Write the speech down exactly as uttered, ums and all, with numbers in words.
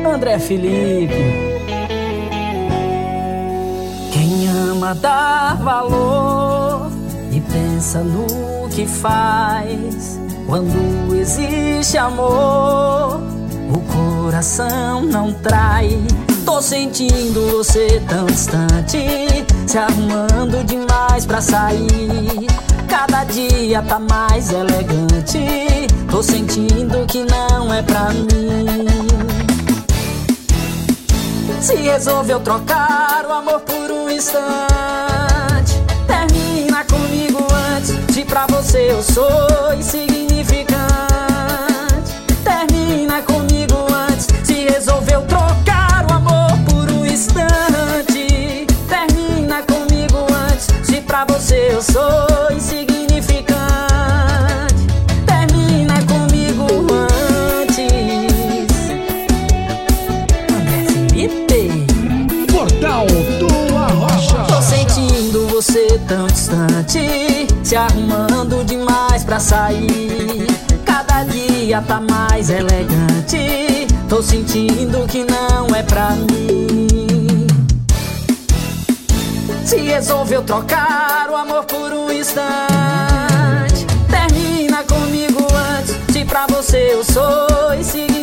André Felipe. Quem ama dá valor e pensa no que faz. Quando existe amor, o coração não trai. Tô sentindo você tão distante, se arrumando demais pra sair. Cada dia tá mais elegante. Tô sentindo que não é pra mim. Se resolveu trocar o amor por um instante, termina comigo antes de pra você eu sou insignificante. Termina comigo antes. Se resolveu trocar o amor por um instante, termina comigo antes de pra você eu sou insignificante. Termina comigo antes. André Felipe, Portal do Arrocha. tô sentindo você tão distante, se arrumando demais pra sair. Cada dia tá mais elegante. Tô sentindo que não é pra mim. Se resolveu trocar o amor por um instante, termina comigo antes de pra você eu sou insignificante.